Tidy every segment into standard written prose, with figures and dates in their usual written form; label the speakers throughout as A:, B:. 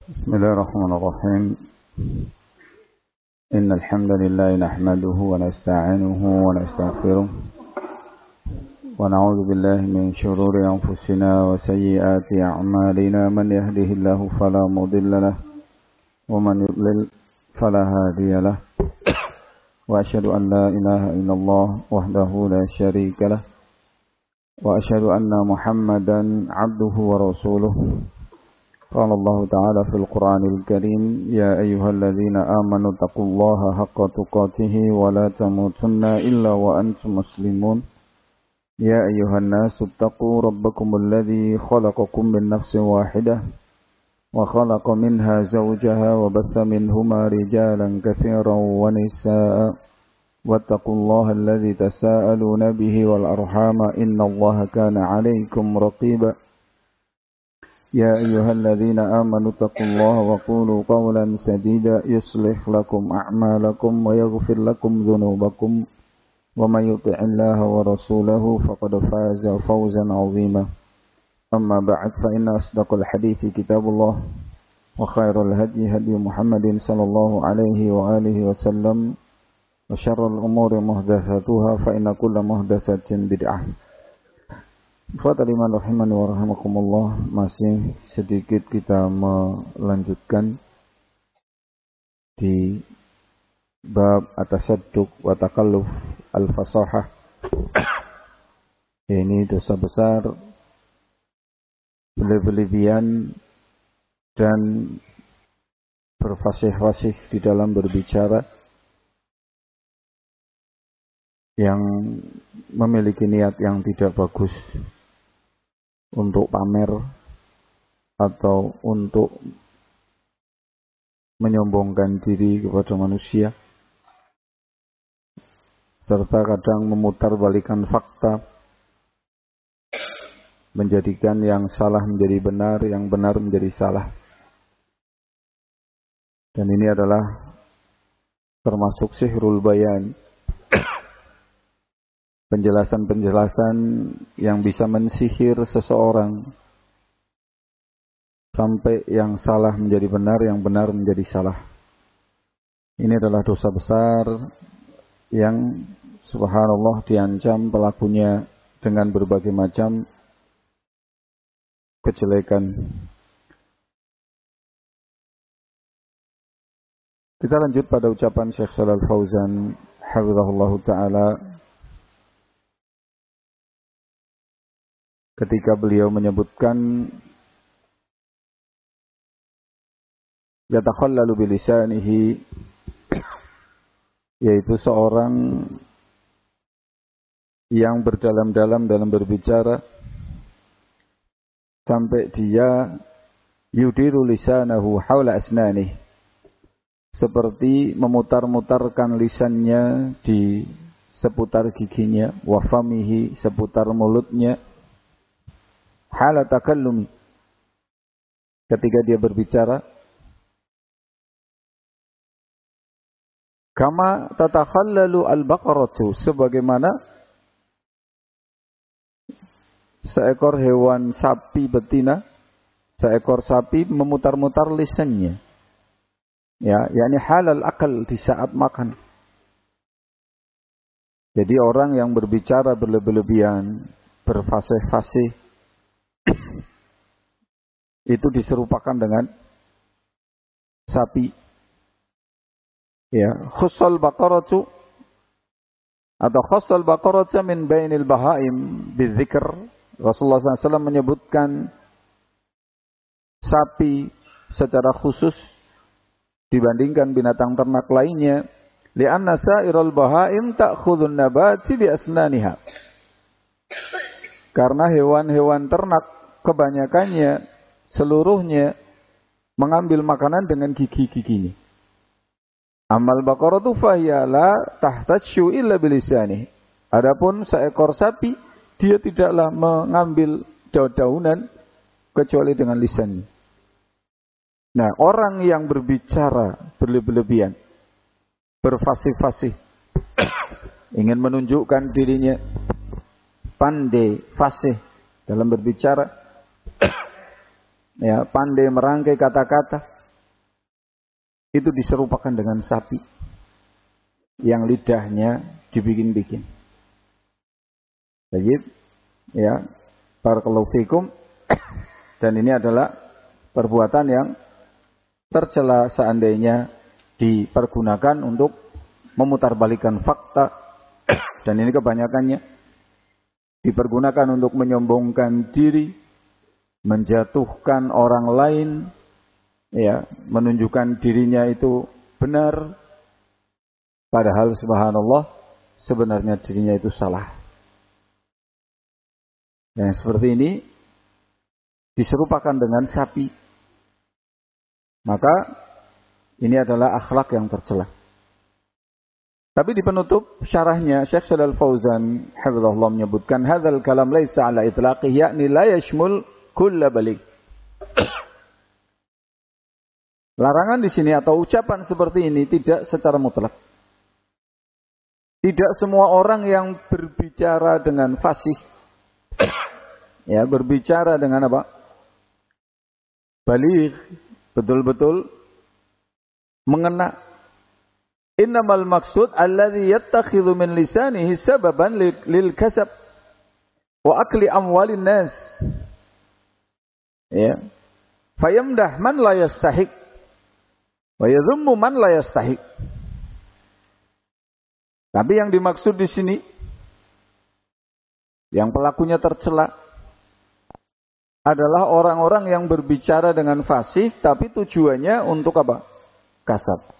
A: بسم الله الرحمن الرحيم إن الحمد لله نحمده ونستعينه ونستغفره ونعوذ بالله من شرور أنفسنا وسيئات أعمالنا من يهده الله فلا مضل له ومن يضلل فلا هادي له وأشهد أن لا إله إلا الله وحده لا شريك له وأشهد أن محمدا عبده ورسوله قال الله تعالى في القرآن الكريم يا أيها الذين آمنوا اتقوا الله حق تقاته ولا تموتن إلا وأنتم مسلمون يا أيها الناس اتقوا ربكم الذي خلقكم من نفس واحدة وخلق منها زوجها وبث منهما رجالا كثيرا ونساء واتقوا الله الذي تساءلون به والأرحام إن الله كان عليكم رقيبا يا أيها الذين آمنوا اتقوا الله وقولوا قولا سديدا يصلح لكم أعمالكم ويغفر لكم ذنوبكم ومن يطع الله ورسوله فقد فاز فوزا عظيما أما بعد فإن أصدق الحديث كتاب الله وخير الهدي هدي محمد صلى الله عليه وآله وسلم وشر الأمور محدثاتها فإن كل محدثة بدعة. Ikhwatal iman rahimani wa rahimakumullah, masih sedikit kita melanjutkan di bab at-tasadduq wa takalluf al-fasahah. Ini dosa besar, berlebihan dan berfasih-fasih di dalam berbicara yang memiliki niat yang tidak bagus untuk pamer atau untuk menyombongkan diri kepada manusia, serta kadang memutarbalikkan fakta, menjadikan yang salah menjadi benar, yang benar menjadi salah. Dan ini adalah termasuk sihrul bayan, penjelasan-penjelasan yang bisa mensihir seseorang sampai yang salah menjadi benar, yang benar menjadi salah. Ini adalah dosa besar yang subhanallah diancam pelakunya dengan berbagai macam kejelekan. Kita lanjut pada ucapan Syekh Shalal Fauzan hafizahullah ta'ala ketika beliau menyebutkan yatakhallalu bilisanihi, yaitu seorang yang berdalam-dalam dalam berbicara sampai dia yudiru lisanahu haula asnanih, seperti memutar-mutarkan lisannya di seputar giginya, wa famihi, seputar mulutnya, hala takallumi, ketika dia berbicara, kama tatakhallalu al-baqaratu, sebagaimana seekor hewan sapi betina, seekor sapi memutar-mutar lisannya, ya, yakni halal akal, di saat makan. Jadi orang yang berbicara berlebih-lebihan, berfasih-fasih, itu diserupakan dengan sapi. Ya, khussal baqaratu atau khussal baqaratu min bainil bahaim bidzikr. Rasulullah SAW menyebutkan sapi secara khusus dibandingkan binatang ternak lainnya, li'anna sa'iral bahaim ta'khudhun nabati bi asnaniha. Karena hewan-hewan ternak kebanyakannya, seluruhnya mengambil makanan dengan gigi-giginya. Amal baqaratu fahiya la tahtasyu illa bilisani. Adapun seekor sapi, dia tidaklah mengambil daun-daunan kecuali dengan lisannya. Nah, orang yang berbicara berlebih-lebihan, berfasih-fasih, ingin menunjukkan dirinya pandai, fasih dalam berbicara, ya, pandai merangkai kata-kata, itu diserupakan dengan sapi yang lidahnya dibikin-bikin. Baik, ya, barakallahu fikum. Dan ini adalah perbuatan yang tercela seandainya dipergunakan untuk memutarbalikkan fakta, dan ini kebanyakannya dipergunakan untuk menyombongkan diri, menjatuhkan orang lain, ya, menunjukkan dirinya itu benar, padahal subhanallah sebenarnya dirinya itu salah. Yang seperti ini diserupakan dengan sapi, maka ini adalah akhlak yang tercela. Tapi di penutup syarahnya Syekh Shalal Fauzan hafizahullah menyebutkan hadzal kalam laisa ala itlaqih, yakni la yashmul kull balik. Larangan di sini atau ucapan seperti ini tidak secara mutlak. Tidak semua orang yang berbicara dengan fasih, ya, berbicara dengan apa? Baligh, betul-betul mengena. Innamal maksud alladhi yattakhidhu min lisanihi sababan lil kasab wa akli amwalin nas. Ya. Fayamdah man la yastahiq wa yadhummu man la yastahiq. Tapi yang dimaksud di sini yang pelakunya tercela adalah orang-orang yang berbicara dengan fasih, tapi tujuannya untuk apa? Kasab.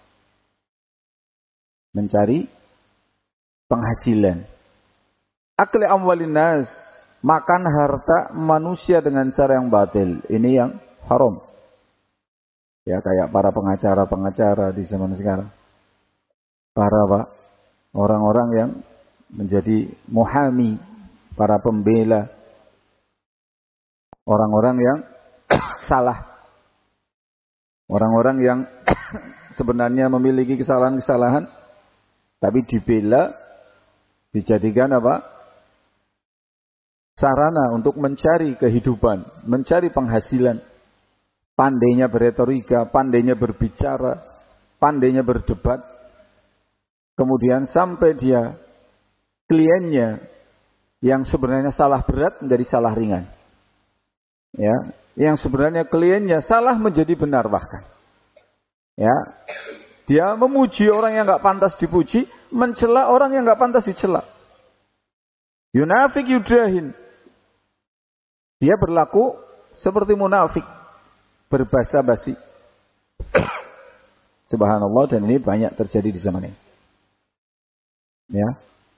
A: Mencari penghasilan. Akli amwalin nas, makan harta manusia dengan cara yang batil. Ini yang haram. Ya, kayak para pengacara-pengacara di zaman sekarang. Para orang-orang yang menjadi muhami, para pembela orang-orang yang salah. Orang-orang yang sebenarnya memiliki kesalahan-kesalahan, tapi dibela, dijadikan apa? Sarana untuk mencari kehidupan, mencari penghasilan. Pandainya berretorika, pandainya berbicara, pandainya berdebat. Kemudian sampai dia, kliennya yang sebenarnya salah berat menjadi salah ringan. Ya, yang sebenarnya kliennya salah menjadi benar bahkan. Ya, dia memuji orang yang nggak pantas dipuji, mencela orang yang nggak pantas dicela. Yunafik yudahin. Dia berlaku seperti munafik, berbasa-basi. Subhanallah, dan ini banyak terjadi di zaman ini. Ya,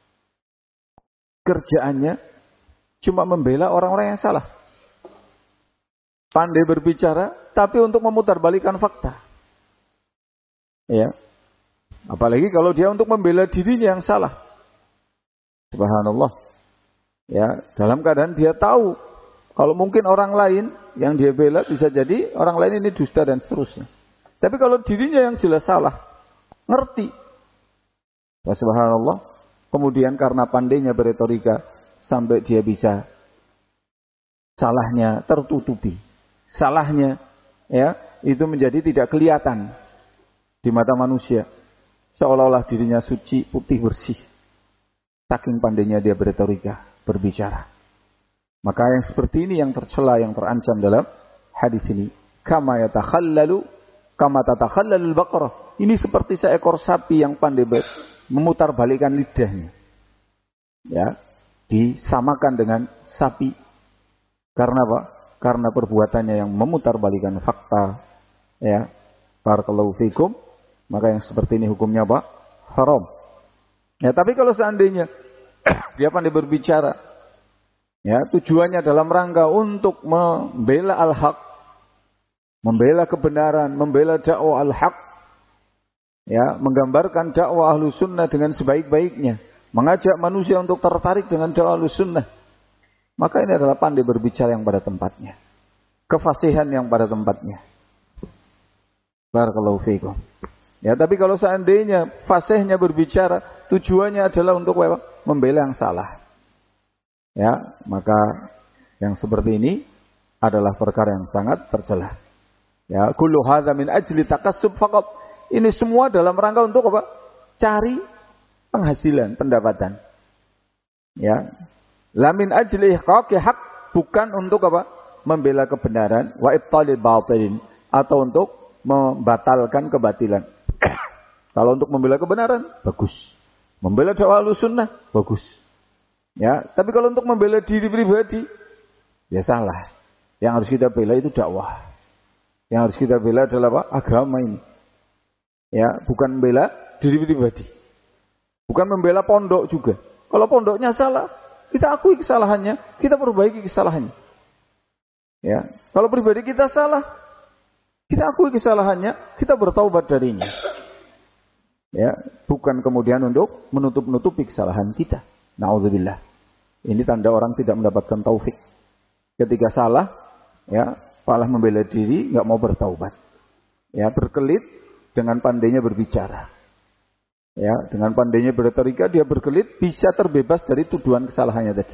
A: kerjaannya cuma membela orang-orang yang salah. Pandai berbicara, tapi untuk memutarbalikkan fakta. Ya, apalagi kalau dia untuk membela dirinya yang salah. Subhanallah. Ya, dalam keadaan dia tahu kalau mungkin orang lain yang dia bela bisa jadi orang lain ini dusta dan seterusnya. Tapi kalau dirinya yang jelas salah, ngerti. Ya, subhanallah. Kemudian karena pandainya berretorika sampai dia bisa salahnya tertutupi. Salahnya, ya, itu menjadi tidak kelihatan di mata manusia, seolah-olah dirinya suci, putih, bersih. Saking pandainya dia berretorika, berbicara. Maka yang seperti ini yang tercela, yang terancam dalam hadis ini. Kama tatakhallalul baqarah. Ini seperti seekor sapi yang pandai memutarbalikkan lidahnya. Ya, disamakan dengan sapi. Karena apa? Karena perbuatannya yang memutarbalikkan fakta, ya, barakallahu fikum, maka yang seperti ini hukumnya apa? Haram. Ya, tapi kalau seandainya dia pandai berbicara, ya, tujuannya dalam rangka untuk membela al-haq, membela kebenaran, membela dakwah al-haq, ya, menggambarkan dakwah ahlu sunnah dengan sebaik-baiknya, mengajak manusia untuk tertarik dengan dakwah ahlu sunnah, maka ini adalah pandai berbicara yang pada tempatnya. Kefasihan yang pada tempatnya. Barakallahu fiikum. Ya, tapi kalau seandainya fasihnya berbicara, tujuannya adalah untuk membela yang salah. Ya, maka yang seperti ini adalah perkara yang sangat tercela. Ya, kullu hadza min ajli takassub faqat. Ini semua dalam rangka untuk apa? Cari penghasilan, pendapatan. Ya. La min ajli ihqaqi haq, bukan untuk apa? Membela kebenaran, wa ibtalil batilin, atau untuk membatalkan kebatilan. Kalau untuk membela kebenaran, bagus. Membela dakwah Ahlussunnah, bagus. Ya, tapi kalau untuk membela diri pribadi, ya salah. Yang harus kita bela itu dakwah. Yang harus kita bela adalah apa? Agama ini. Ya, bukan membela diri pribadi. Bukan membela pondok juga. Kalau pondoknya salah, kita akui kesalahannya, kita perbaiki kesalahannya. Ya, kalau pribadi kita salah, kita akui kesalahannya, kita bertaubat darinya. Ya, bukan kemudian untuk menutup-nutupi kesalahan kita. Na'udzubillah. Ini tanda orang tidak mendapatkan taufik. Ketika salah, ya, malah membela diri, nggak mau bertaubat. Ya, berkelit dengan pandainya berbicara. Ya, dengan pandainya berretorika, dia berkelit bisa terbebas dari tuduhan kesalahannya tadi.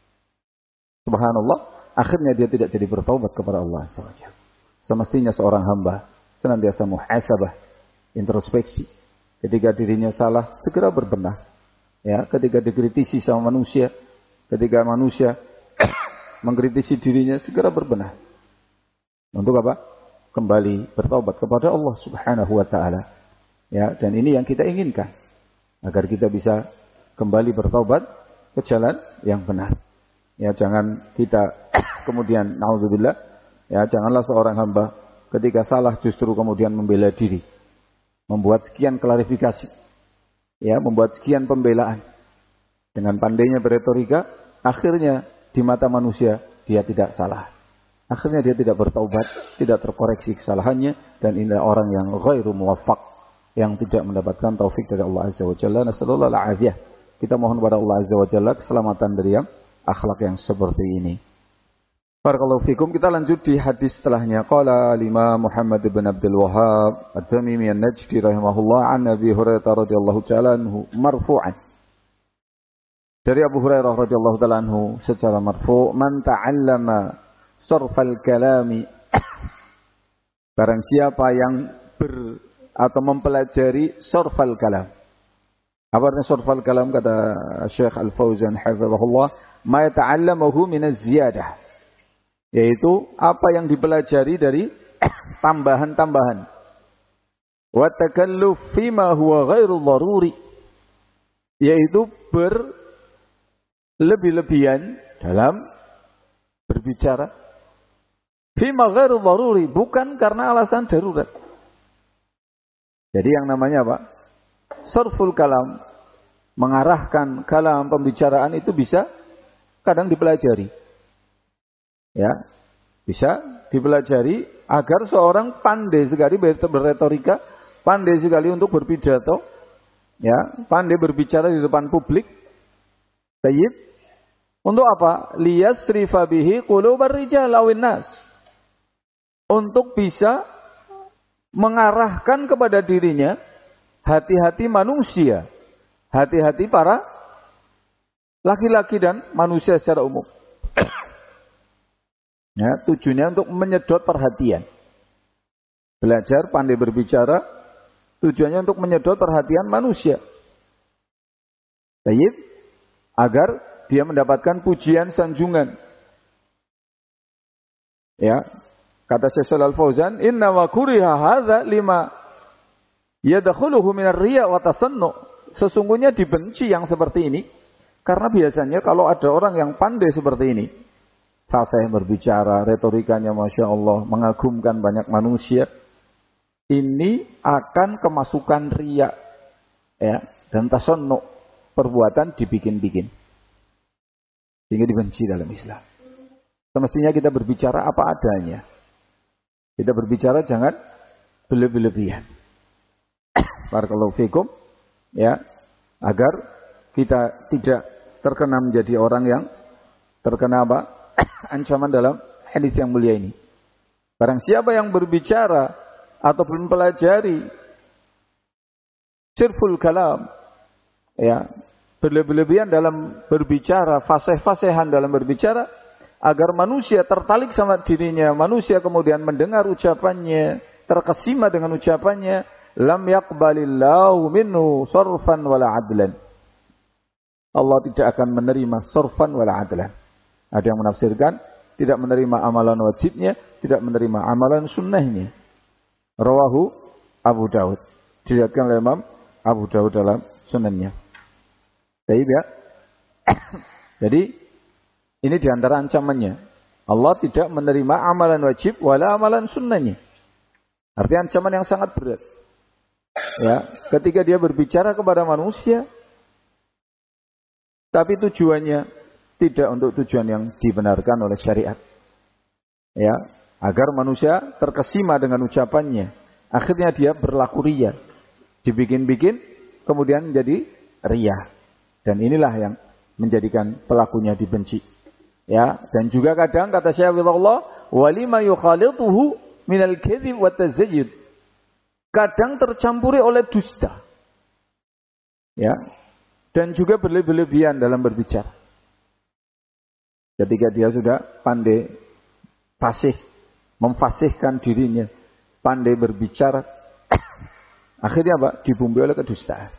A: Subhanallah, akhirnya dia tidak jadi bertaubat kepada Allah SWT. Semestinya seorang hamba senantiasa muhasabah, introspeksi. Ketika dirinya salah, segera berbenah. Ya, ketika dikritisi sama manusia, ketika manusia mengkritisi dirinya, segera berbenah. Untuk apa? Kembali bertaubat kepada Allah Subhanahu wa taala. Ya, dan ini yang kita inginkan, agar kita bisa kembali bertaubat ke jalan yang benar. Ya, jangan kita kemudian naudzubillah, ya, janganlah seorang hamba ketika salah justru kemudian membela diri. Membuat sekian klarifikasi, ya, membuat sekian pembelaan dengan pandainya berretorika, akhirnya di mata manusia dia tidak salah, akhirnya dia tidak bertaubat, tidak terkoreksi kesalahannya, dan inilah orang yang ghairu muwaffaq, yang tidak mendapatkan taufik dari Allah Azza wa Jalla. Nasallallahu alaihi. Kita mohon kepada Allah Azza wa Jalla keselamatan dari yang akhlak yang seperti ini. Barakallahu fikum. Kita lanjut di hadis setelahnya. Qala Imam Muhammad bin Abdul Wahhab At-Tamimi An-Najdi rahimahullah an Abi Hurairah radhiyallahu ta'ala anhu marfu'an. Dari Abu Hurairah radhiyallahu ta'ala anhu secara marfu', man ta'allama sarfal kalami, barang siapa yang atau mempelajari sarfal kalam. Apa artinya sarfal kalam? Kata Syekh Al-Fauzan hafizahullah, ma yata'allamahu min az-ziyadah, yaitu apa yang dipelajari dari tambahan-tambahan. Wa takalluf fima huwa ghairu dharuri, yaitu berlebih-lebihan dalam berbicara. Fima ghairu dharuri, bukan karena alasan darurat. Jadi yang namanya apa? Sarful kalam, mengarahkan kalam pembicaraan itu bisa kadang dipelajari. Ya, bisa dipelajari agar seorang pandai sekali berretorika, pandai sekali untuk berpidato, ya, pandai berbicara di depan publik. Tayyib. Untuk apa? Liyasrifa bihi qulubar rijal awin nas. Untuk bisa mengarahkan kepada dirinya hati-hati manusia, hati-hati para laki-laki dan manusia secara umum. Ya, tujuannya untuk menyedot perhatian. Belajar pandai berbicara, tujuannya untuk menyedot perhatian manusia. Baik, agar dia mendapatkan pujian sanjungan. Ya, kata Syekh Shalal Fauzan, inna wa kuriha hadza lima yadkhuluhu minar riya wa tasannu. Sesungguhnya dibenci yang seperti ini karena biasanya kalau ada orang yang pandai seperti ini, fasih berbicara, retorikanya Masya Allah, mengagumkan banyak manusia, ini akan kemasukan riya, ya, dan tasannu, perbuatan dibikin-bikin, sehingga dibenci dalam Islam. Semestinya kita berbicara apa adanya. Kita berbicara jangan berlebih-lebihan. Barakallahu fikum, ya, agar kita tidak terkena menjadi orang yang terkena apa? Ancaman dalam hadis yang mulia ini. Barang siapa yang berbicara ataupun pelajari sirful kalam, ya, berlebih-lebihan dalam berbicara, fasih-fasihan dalam berbicara, agar manusia tertarik sama dirinya, manusia kemudian mendengar ucapannya, terkesima dengan ucapannya, lam yaqbalillahu minhu sarfan wala adlan. Allah tidak akan menerima sarfan wala adlan. Ada yang menafsirkan tidak menerima amalan wajibnya, tidak menerima amalan sunnahnya. Rawahu Abu Daud. Diriwayatkan oleh Imam Abu Daud dalam sunannya. Baik ya. Jadi ini diantara ancamannya. Allah tidak menerima amalan wajib wala amalan sunnahnya. Artinya ancaman yang sangat berat. Ya, ketika dia berbicara kepada manusia, tapi tujuannya tidak untuk tujuan yang dibenarkan oleh syariat. Ya, agar manusia terkesima dengan ucapannya. Akhirnya dia berlaku riya. Dibikin-bikin, kemudian menjadi riya. Dan inilah yang menjadikan pelakunya dibenci. Ya, dan juga kadang kata Syekh Abdullah, walima yukhalituhu minal kadhib wa tazayyud. Kadang tercampuri oleh dusta. Ya. Dan juga berlebihan dalam berbicara. Ketika dia sudah pandai fasih, memfasihkan dirinya, pandai berbicara, akhirnya apa? Dibumbui oleh kedustaan.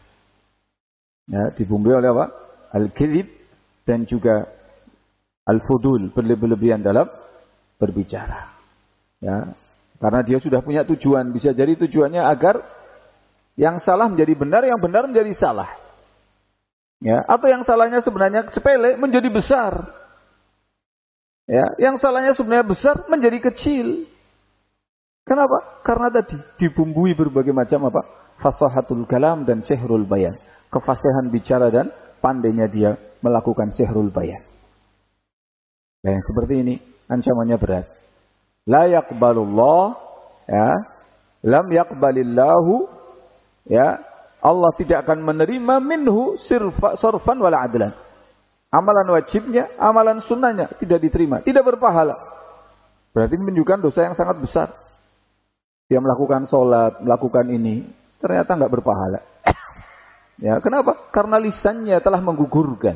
A: Ya, dibumbui oleh apa? Al-kadhib dan juga al-fudul, berlebihan dalam berbicara. Ya, karena dia sudah punya tujuan, bisa jadi tujuannya agar yang salah menjadi benar, yang benar menjadi salah. Ya, atau yang salahnya sebenarnya sepele menjadi besar. Ya, yang salahnya sebenarnya besar menjadi kecil. Kenapa? Karena tadi dibumbui berbagai macam apa? Fasahatul kalam dan sihrul bayan. Kefasihan bicara dan pandainya dia melakukan sihrul bayan. Nah, yang seperti ini ancamannya berat. La yaqbalullah, ya, lam yaqbalillahu, ya, Allah tidak akan menerima minhu sarfan wala adlan. Amalan wajibnya, amalan sunnahnya tidak diterima, tidak berpahala. Berarti menunjukkan dosa yang sangat besar. Dia melakukan sholat, melakukan ini, ternyata nggak berpahala. Ya, kenapa? Karena lisannya telah menggugurkan.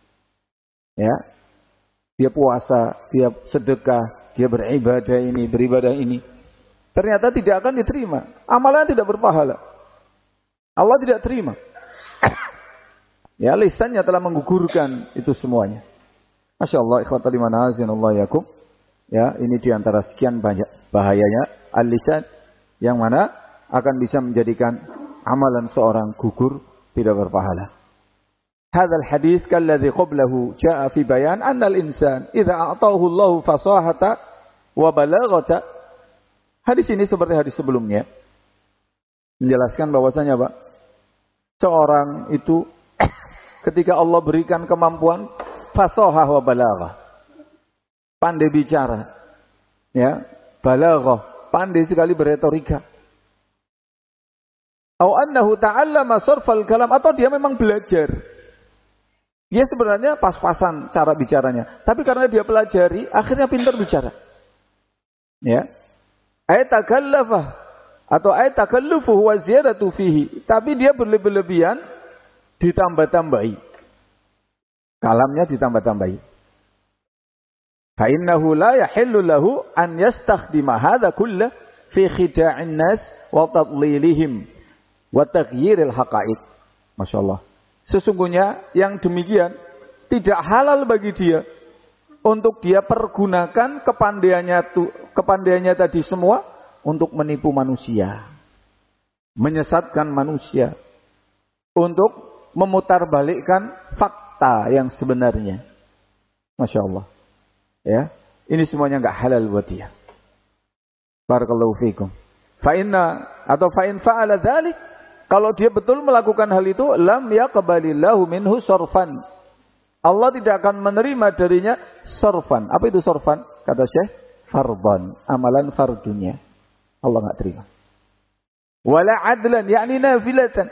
A: Ya, dia puasa, dia sedekah, dia beribadah ini. Ternyata tidak akan diterima. Amalannya tidak berpahala. Allah tidak terima. Ya, lisannya telah menggugurkan itu semuanya. Masya Allah, ikhwatal iman azinallahu yakum. Ya, ini diantara sekian banyak bahayanya al-lisan yang mana akan bisa menjadikan amalan seorang gugur, tidak berpahala. Hadzal hadis kalladzi qablahu jaa fi bayan anna al-insan idza a'tahu Allahu fasahata wa balaghata. Hadis ini seperti hadis sebelumnya menjelaskan bahwasanya Pak, seorang itu ketika Allah berikan kemampuan fasahah wa balaghah, pandai bicara, ya, balaghah, pandai sekali berretorika. Atau annahu ta'allama sarfal kalam, atau dia memang belajar. Dia sebenarnya pas-pasan cara bicaranya, tapi karena dia pelajari, akhirnya pintar bicara. Ya. Ay takallafah atau ay takallufuhu wa ziyadatu fihi, tapi dia berlebihan ditambah-tambahi. Kalamnya ditambah-tambahi. Fa innahu la yahillu lahu an yastakhdima hadza kullahu fi khida'in nas wa tadlilihim wa taghyiril haqa'iq. Masyaallah. Sesungguhnya yang demikian tidak halal bagi dia untuk dia pergunakan kepandaiannya tadi semua untuk menipu manusia, menyesatkan manusia, untuk memutarbalikkan fakta yang sebenarnya. Masya Allah. Ya, ini semuanya enggak halal buat dia. Barakallahu fiikum. Fa in fa'ala dzalik, kalau dia betul melakukan hal itu, lam yaqbalillahu minhu sarfan. Allah tidak akan menerima darinya sarfan. Apa itu sarfan? Kata Syekh, fardhan, amalan fardunya. Allah enggak terima. Wala adlan, yakni nafilatan.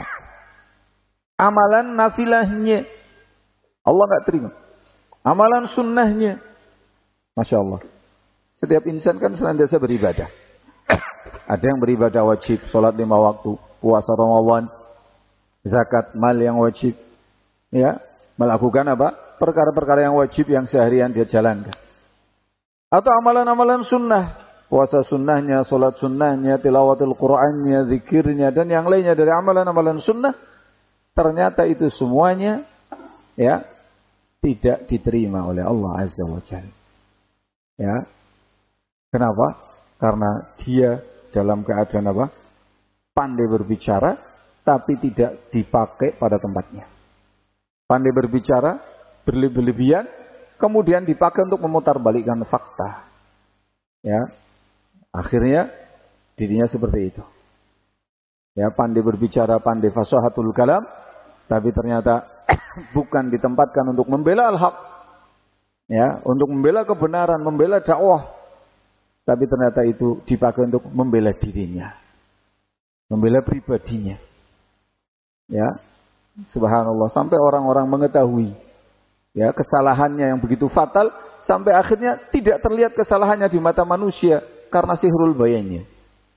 A: Amalan nafilahnya Allah enggak terima. Amalan sunnahnya, Masya Allah. Setiap insan kan senantiasa beribadah. Ada yang beribadah wajib, sholat 5 waktu, puasa Ramadan, zakat mal yang wajib, ya, melakukan apa? Perkara-perkara yang wajib yang seharian dia jalankan. Atau amalan-amalan sunnah, puasa sunnahnya, sholat sunnahnya, tilawatul Qur'annya, zikirnya, dan yang lainnya dari amalan-amalan sunnah, ternyata itu semuanya ya tidak diterima oleh Allah Azza wa Jalla. Ya. Kenapa? Karena dia dalam keadaan apa? Pandai berbicara, tapi tidak dipakai pada tempatnya. Pandai berbicara, berlebihan, kemudian dipakai untuk memutarbalikkan fakta. Ya, akhirnya dirinya seperti itu. Ya, pandai berbicara, pandai fasahatul kalam, tapi ternyata bukan ditempatkan untuk membela al-haq. Ya, untuk membela kebenaran, membela dakwah. Tapi ternyata itu dipakai untuk membela dirinya. Membela pribadinya. Ya, subhanallah, sampai orang-orang mengetahui ya kesalahannya yang begitu fatal, sampai akhirnya tidak terlihat kesalahannya di mata manusia karena sihrul bayannya.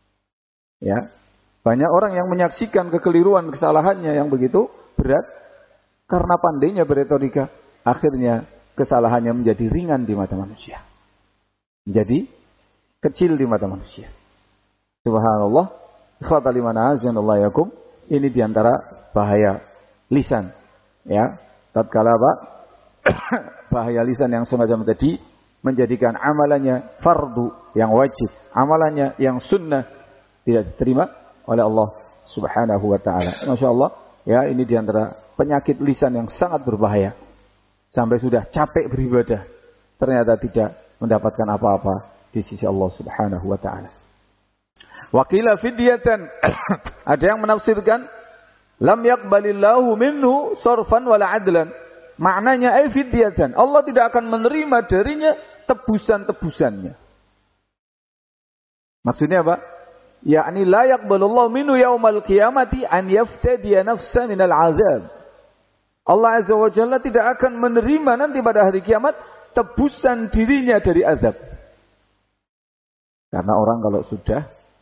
A: Ya, banyak orang yang menyaksikan kekeliruan kesalahannya yang begitu berat karena pandainya berretorika, akhirnya kesalahannya menjadi ringan di mata manusia, menjadi kecil di mata manusia. Subhanallah, ikhwatal iman azanallahu yakum, ini diantara bahaya lisan. Ya, tatkala apa? Bahaya lisan yang semacam tadi menjadikan amalannya fardu yang wajib, amalannya yang sunnah tidak diterima oleh Allah Subhanahu wa taala. Masya Allah, ya, ini diantara penyakit lisan yang sangat berbahaya. Sampai sudah capek beribadah, ternyata tidak mendapatkan apa-apa di sisi Allah Subhanahu wa taala. Wakila fidyatan, ada yang menafsirkan lam yaqbalillahu minhu sarfan wala adlan. Maknanya fidyatan, Allah tidak akan menerima darinya tebusan-tebusannya. Maksudnya apa? Yakni la yaqbalullahu minhu yaumal qiyamati an yaftadiya nafsan minal azab. Allah Azza wa Jalla tidak akan menerima nanti pada hari kiamat tebusan dirinya dari azab. Karena orang kalau sudah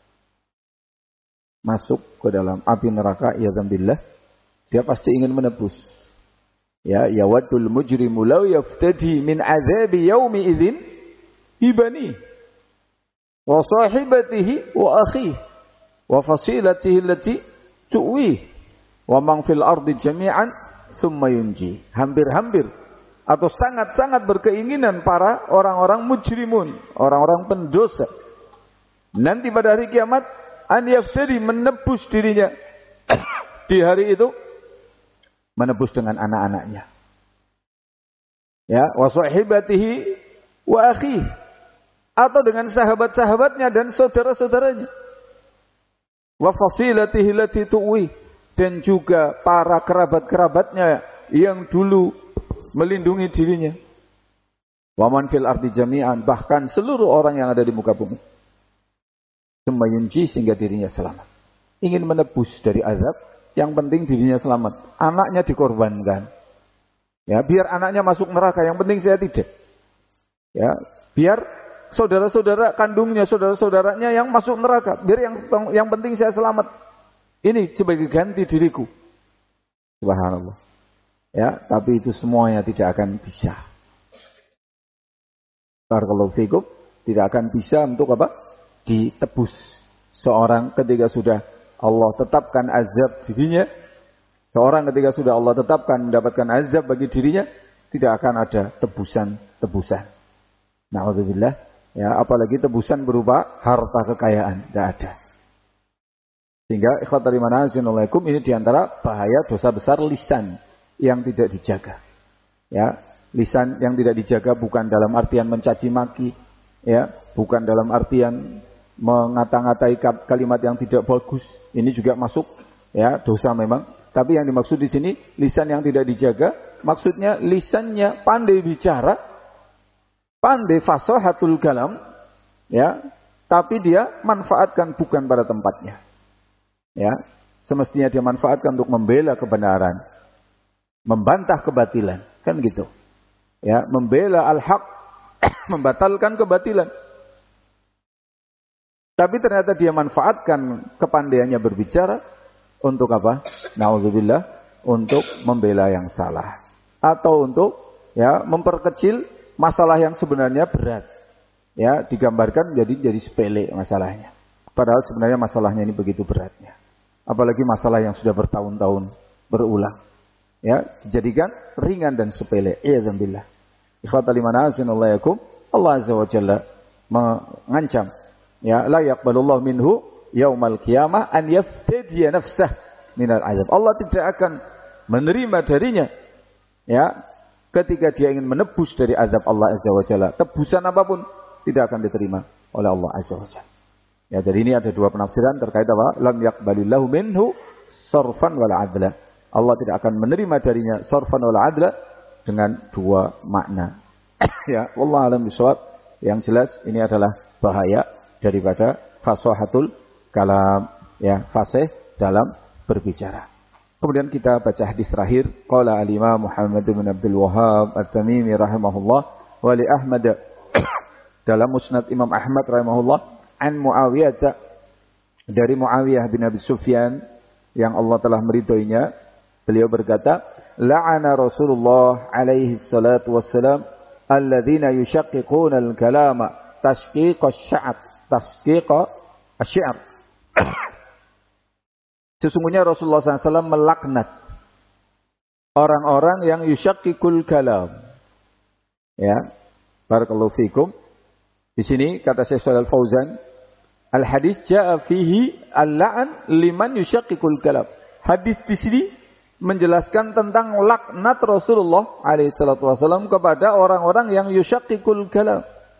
A: masuk ke dalam api neraka, ya'dzubillah, dia pasti ingin menebus. Ya, yawaddul mujrimu law yaftadi min azabi yaumi idzin bibani wa sahibatihi wa akhihi wa fasilatihi allati tuwi wa man fil ardi jami'an tsumma yunji. Hampir-hampir atau sangat-sangat berkeinginan para orang-orang mujrimun, orang-orang pendosa, nanti pada hari kiamat an yaftadi, menebus dirinya di hari itu, menebus dengan anak-anaknya, ya, wa sahibatihi wa akhihi, atau dengan sahabat-sahabatnya dan saudara-saudaranya, wa fasilatihi allati tuwi, dan juga para kerabat-kerabatnya yang dulu melindungi dirinya, wa man fil ardi jami'an, bahkan seluruh orang yang ada di muka bumi, semayunji, sehingga dirinya selamat. Ingin menebus dari azab, yang penting dirinya selamat, anaknya dikorbankan. Ya, biar anaknya masuk neraka, yang penting saya tidak. Ya, biar saudara-saudara kandungnya, saudara-saudaranya yang masuk neraka, biar yang penting saya selamat. Ini sebagai ganti diriku. Subhanallah. Ya, tapi itu semuanya tidak akan bisa. Barakallahu fikum, tidak akan bisa untuk apa? Ditebus. Seorang ketika sudah Allah tetapkan azab dirinya, seorang ketika sudah Allah tetapkan mendapatkan azab bagi dirinya, tidak akan ada tebusan-tebusan. Na'udzubillah, ya, apalagi tebusan berupa harta kekayaan, tidak ada. Sehingga ikhwatal iman azanallahu, ini diantara bahaya dosa besar lisan yang tidak dijaga. Ya, lisan yang tidak dijaga bukan dalam artian mencaci maki, ya, bukan dalam artian mengata-ngatai kalimat yang tidak bagus. Ini juga masuk, ya, dosa memang. Tapi yang dimaksud di sini lisan yang tidak dijaga, maksudnya lisannya pandai bicara, pandai fasahatul kalam, ya, tapi dia manfaatkan bukan pada tempatnya. Ya, semestinya dia manfaatkan untuk membela kebenaran, membantah kebatilan, kan gitu. Ya, membela al-haq, membatalkan kebatilan. Tapi ternyata dia manfaatkan kepandaiannya berbicara untuk apa? Na'udzubillah, untuk membela yang salah, atau untuk, ya, memperkecil masalah yang sebenarnya berat. Ya, digambarkan jadi sepele masalahnya. Padahal sebenarnya masalahnya ini begitu beratnya. Apalagi masalah yang sudah bertahun-tahun berulang. Ya, dijadikan ringan dan sepele. Iyadzallah. Ikhwatal iman azanallahu yakum. Allah Azza wa Jalla mengancam, ya, la yaqbalullahu minhu yaumal qiyamah an yaftadiya nafsah minal azab. Allah tidak akan menerima darinya, ya, ketika dia ingin menebus dari azab Allah Azza wa Jalla. Tebusan apapun tidak akan diterima oleh Allah Azza wa Jalla. Ya, jadi ini ada dua penafsiran terkait apa? Lam yaqbalillahu minhu sarfan wal adla. Allah tidak akan menerima darinya sarfan wal adla dengan dua makna. Ya, wallahu alam bishawab. Yang jelas ini adalah bahaya daripada fasahatul kalam, ya, fasih dalam berbicara. Kemudian kita baca hadis terakhir. Qala al-Imam Muhammad bin Abdul Wahhab At-Tamimi rahimahullah wa li Ahmad dalam Musnad Imam Ahmad rahimahullah an Muawiyah, dari Muawiyah bin Abi Sufyan yang Allah telah meridhoinya, beliau berkata, la'ana Rasulullah alaihi salatu wassalam alladzina yushaqiquna al-kalama tashqiqa asy-syi'r. Sesungguhnya Rasulullah SAW melaknat orang-orang yang yushaqiqul kalam. Ya, barakallahu fikum. Di sini kata Syekh Shalal Fauzan, al-hadis jaa fihi al-la'n liman yushaqiqul kalam. Hadis di sini menjelaskan tentang laknat Rasulullah SAW kepada orang-orang yang yushaqiqul kalam.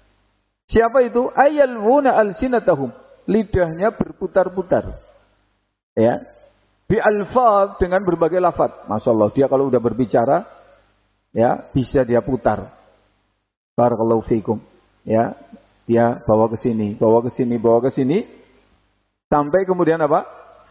A: Siapa itu? Ayalwuna alsinatahum, lidahnya berputar-putar. Ya, bi alfaz, dengan berbagai lafaz. Masya Allah, dia kalau udah berbicara, ya, bisa dia putar. Barakallahu fikum. Ya, dia bawa ke sini, bawa ke sini, bawa ke sini, sampai kemudian apa?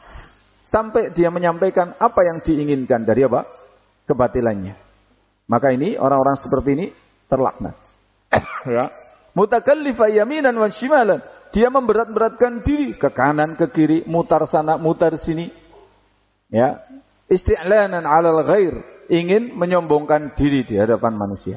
A: Sampai dia menyampaikan apa yang diinginkan dari apa? Kebatilannya. Maka ini orang-orang seperti ini terlaknat. Ya. Mutakallifa yaminan wa shimalan. Dia memberat-beratkan diri ke kanan, ke kiri, mutar sana, mutar sini. Ya. Isti'lanan 'alal ghair, ingin menyombongkan diri di hadapan manusia.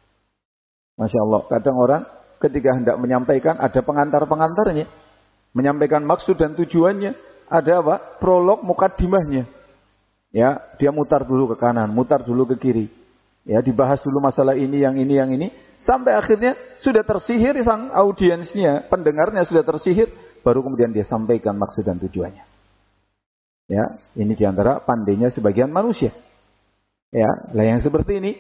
A: Masya Allah, kadang orang ketika hendak menyampaikan ada pengantar-pengantarnya, menyampaikan maksud dan tujuannya, ada apa? Prolog, mukaddimahnya. Ya, dia mutar dulu ke kanan, mutar dulu ke kiri. Ya, dibahas dulu masalah ini, yang ini, yang ini, sampai akhirnya sudah tersihir sang audiensnya, pendengarnya sudah tersihir, baru kemudian dia sampaikan maksud dan tujuannya. Ya, ini diantara pandainya sebagian manusia. Ya, lah yang seperti ini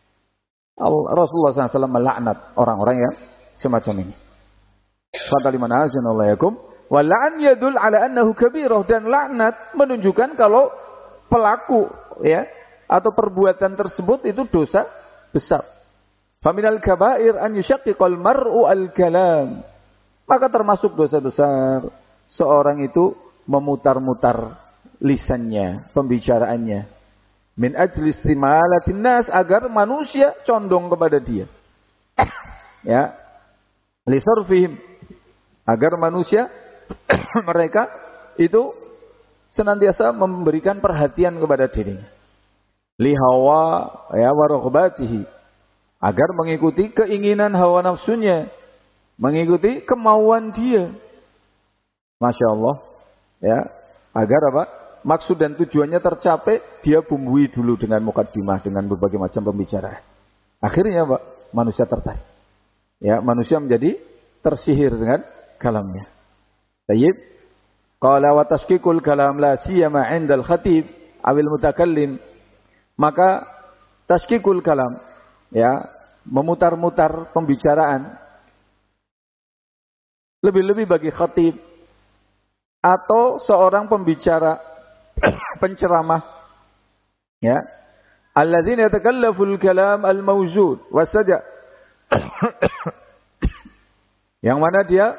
A: Rasulullah SAW melaknat orang-orang yang semacam ini. Fadaliman azanallahu wa la'an yadul ala annahu kabirah, dan laknat menunjukkan kalau pelaku, ya, atau perbuatan tersebut itu dosa besar. Faminal kabair an yushaqqiqal mar'u al-kalam. Maka termasuk dosa besar seorang itu memutar-mutar lisannya, pembicaraannya. Min ajli istimalatin nas, agar manusia condong kepada dia. Ya. Lisarfihim, agar manusia mereka itu senantiasa memberikan perhatian kepada dirinya. Lihawa, ya, waroghbatihi, agar mengikuti keinginan hawa nafsunya, mengikuti kemauan dia. Masya Allah, ya, agar apa? Maksud dan tujuannya tercapai, dia bumbui dulu dengan mukaddimah, dengan berbagai macam pembicaraan. Akhirnya apa? Manusia tertarik. Ya, manusia menjadi tersihir dengan kalamnya. Tayyib. Qala wa tashqiqul kalam la siyama 'inda al-khatib awil mutakallim. Maka tashqiqul kalam, ya, memutar-mutar pembicaraan, lebih-lebih bagi khatib atau seorang pembicara penceramah, ya, alladzina yatakallaful kalam al-mawjud wasaja, yang mana dia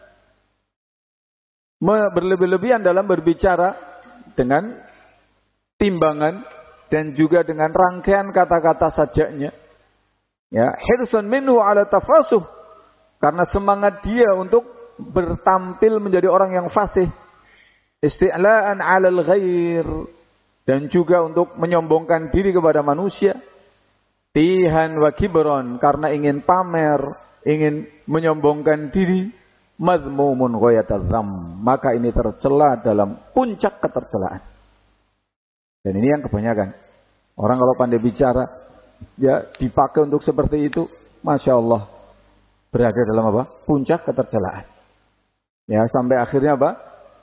A: berlebih-lebihan dalam berbicara dengan timbangan dan juga dengan rangkaian kata-kata sajaknya. Ya, hirsun minhu ala tafasuh, karena semangat dia untuk bertampil menjadi orang yang fasih. Isti'la'an 'alal ghair, dan juga untuk menyombongkan diri kepada manusia. Tihan wa kibron, karena ingin pamer, ingin menyombongkan diri, madmumun ghayatadzam, maka ini tercela dalam puncak ketercelaan. Dan ini yang kebanyakan. Orang kalau pandai bicara, ya dipakai untuk seperti itu, Masya Allah, berada dalam apa? Puncak ketercelaan. Ya, sampai akhirnya apa?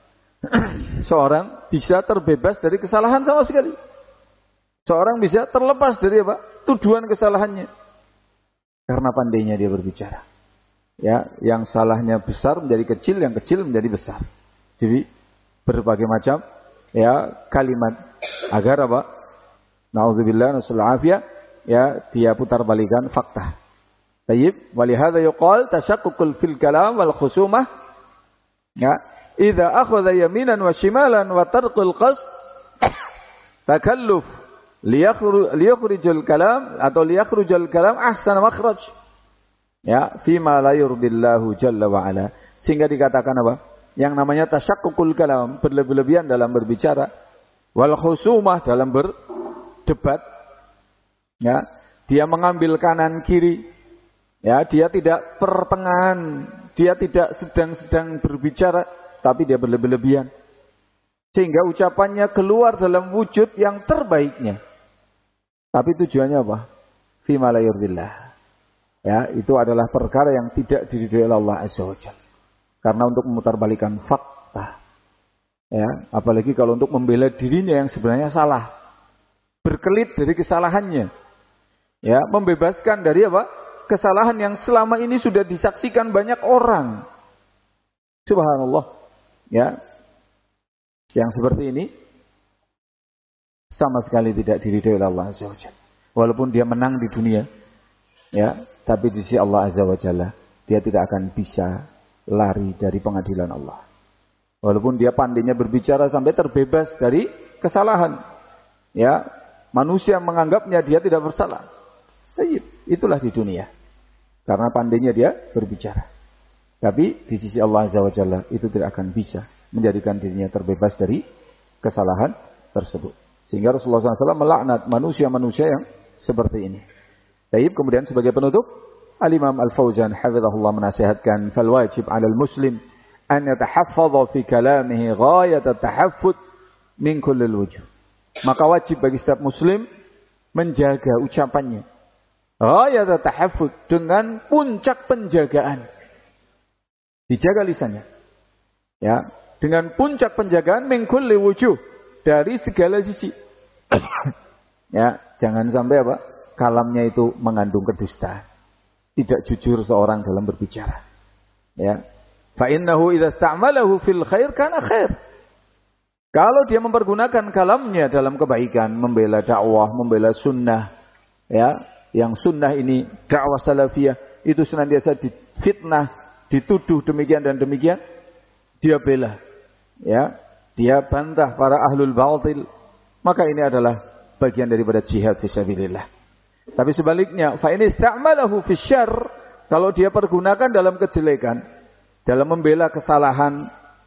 A: Seorang bisa terbebas dari kesalahan sama sekali. Seorang bisa terlepas dari apa? Tuduhan kesalahannya. Karena pandainya dia berbicara. Ya, yang salahnya besar menjadi kecil, yang kecil menjadi besar. Jadi berbagai macam ya kalimat agar apa? Nauzubillah nasallahu afiyah, ya dia putar balikan fakta. Tayyib, walihada yuqal tashaqqukul fil kalam wal khusumah. Ya, idza akhadha yaminan wa shimalan wa tarqul qasd takalluf liyakhrijul kalam atau liyakhrujul kalam ahsan makhraj. Ya, fima la yurdillahu jalla wa ala. Sehingga dikatakan apa? Yang namanya tasyaqqukul kalam, berlebih-lebihan dalam berbicara, wal khusumah dalam berdebat. Ya, dia mengambil kanan kiri. Ya, dia tidak pertengahan, dia tidak sedang-sedang berbicara, tapi dia berlebih-lebihan. Sehingga ucapannya keluar dalam wujud yang terbaiknya. Tapi tujuannya apa? Fima la yurdillah. Ya, itu adalah perkara yang tidak diridhoi oleh Allah Azza wa Jalla. Karena untuk memutarbalikan fakta. Ya, apalagi kalau untuk membela dirinya yang sebenarnya salah. Berkelit dari kesalahannya. Ya, membebaskan dari apa? Kesalahan yang selama ini sudah disaksikan banyak orang. Subhanallah. Ya. Yang seperti ini sama sekali tidak diridhoi oleh Allah Azza wa Jalla. Walaupun dia menang di dunia, ya, tapi di sisi Allah Azza wa Jalla dia tidak akan bisa lari dari pengadilan Allah. Walaupun dia pandainya berbicara sampai terbebas dari kesalahan, ya, manusia menganggapnya dia tidak bersalah. Itulah di dunia. Karena pandainya dia berbicara. Tapi di sisi Allah Azza wa Jalla itu tidak akan bisa menjadikan dirinya terbebas dari kesalahan tersebut. Sehingga Rasulullah SAW melaknat manusia-manusia yang seperti ini. Baik, kemudian sebagai penutup, Al-Imam Al-Fauzan hafizahullah menasihatkan, fal wajib 'alal muslim an yatahaffadha fi kalamihi ghayat at-tahaffud min kulli al-wujuh. Maka wajib bagi setiap muslim menjaga ucapannya. Ghayat at-tahaffud, dengan puncak penjagaan. Dijaga lisannya. Ya, dengan puncak penjagaan min kulli wujuh, dari segala sisi. Ya, jangan sampai apa? Kalamnya itu mengandung kedustaan. Tidak jujur seorang dalam berbicara. Ya. Fa innahu idza ista'malahu fil khair kana khair. Kalau dia mempergunakan kalamnya dalam kebaikan, membela dakwah, membela sunnah, ya, yang sunnah ini dakwah salafiyah itu senantiasa difitnah, dituduh demikian dan demikian, dia bela. Ya, dia bantah para ahlul batil, maka ini adalah bagian daripada jihad fisabilillah. Tapi sebaliknya, fa in ista'malahu fisyarr, kalau dia pergunakan dalam kejelekan, dalam membela kesalahan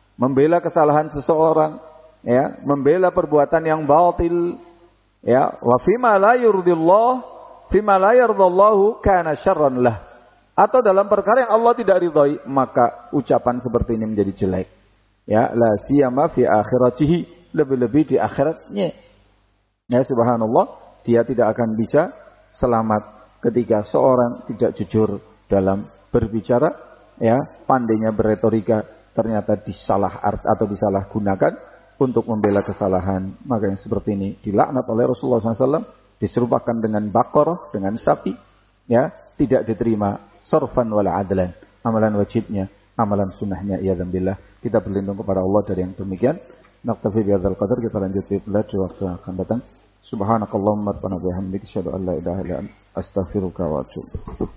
A: seseorang, ya, membela perbuatan yang batil, ya, wa fima la yurdillah, fima la yardallahu kana syarran lah. Atau dalam perkara yang Allah tidak ridhai, maka ucapan seperti ini menjadi jelek. Ya, la siyama fi akhiratihi, lebih-lebih di akhiratnya. Ya, subhanallah, dia tidak akan bisa selamat ketika seorang tidak jujur dalam berbicara, ya, pandainya berretorika ternyata disalah atau disalahgunakan untuk membela kesalahan. Maka yang seperti ini dilaknat oleh Rasulullah SAW, diserupakan dengan baqarah, dengan sapi, ya, tidak diterima sarfan wala adlan, amalan wajibnya, amalan sunnahnya, iyadzan billah. Kita berlindung kepada Allah dari yang demikian. Naktafi bihadzal qadar, kita lanjut di waktu yang akan datang. Subhanakallahumma rabbana bihamdika asyhadu an la ilaha illa anta astaghfiruka wa atubu